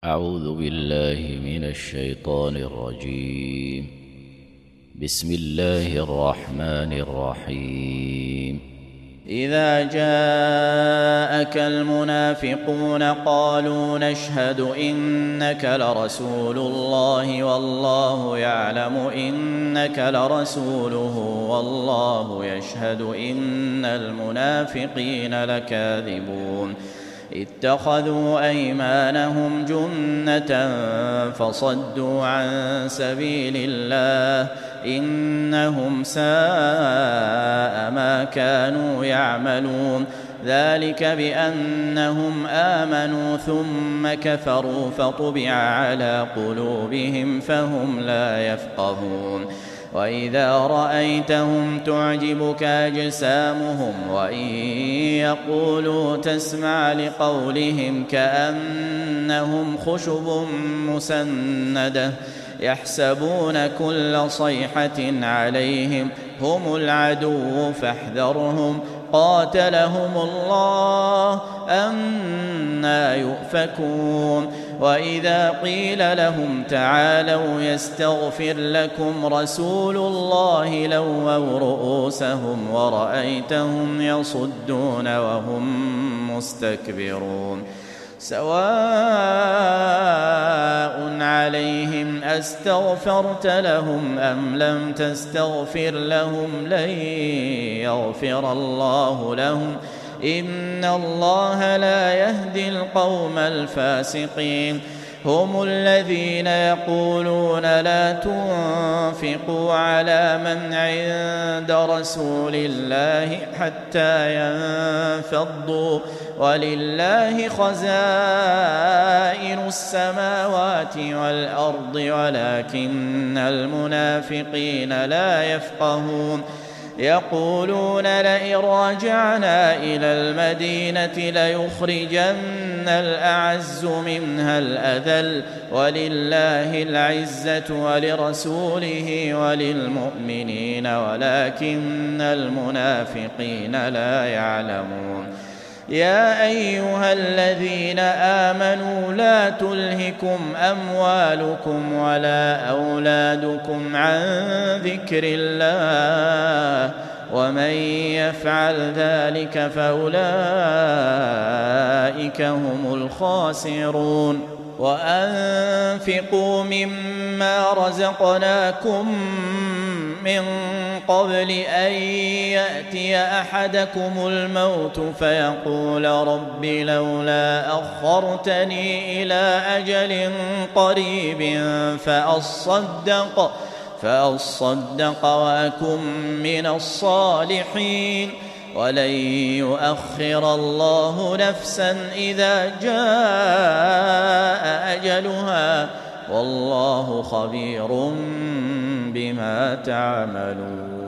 أعوذ بالله من الشيطان الرجيم. بسم الله الرحمن الرحيم. إذا جاءك المنافقون قالوا نشهد إنك لرسول الله والله يعلم إنك لرسوله والله يشهد إن المنافقين لكاذبون اتخذوا أيمانهم جنة فصدوا عن سبيل الله إنهم ساء ما كانوا يعملون ذلك بأنهم آمنوا ثم كفروا فطبع على قلوبهم فهم لا يفقهون وإذا رأيتهم تعجبك أجسامهم وإن يقولوا تسمع لقولهم كأنهم خشب مسندة يحسبون كل صيحة عليهم هم العدو فاحذرهم قاتلهم الله أنى يؤفكون وإذا قيل لهم تعالوا يستغفر لكم رسول الله لووا رؤوسهم ورأيتهم يصدون وهم مستكبرون سواء عليهم أستغفرت لهم أم لم تستغفر لهم لن يغفر الله لهم إن الله لا يهدي القوم الفاسقين هم الذين يقولون لا تنفقوا على من عند رسول الله حتى ينفضوا ولله خزائن السماوات والأرض ولكن المنافقين لا يفقهون يقولون لئن رجعنا إلى المدينة ليخرجن الأعز منها الأذل ولله العزة ولرسوله وللمؤمنين ولكن المنافقين لا يعلمون يا أيها الذين آمنوا لا تلهكم أموالكم ولا أولادكم عن ذكر الله ومن يفعل ذلك فأولئك هم الخاسرون وأنفقوا مما رزقناكم من قبل أن يأتي أحدكم الموت فيقول رب لولا أخرتني إلى أجل قريب فأصدق وأكن من الصالحين ولن يؤخر الله نفسا إذا جاء أجلها والله خبير بما تعملون.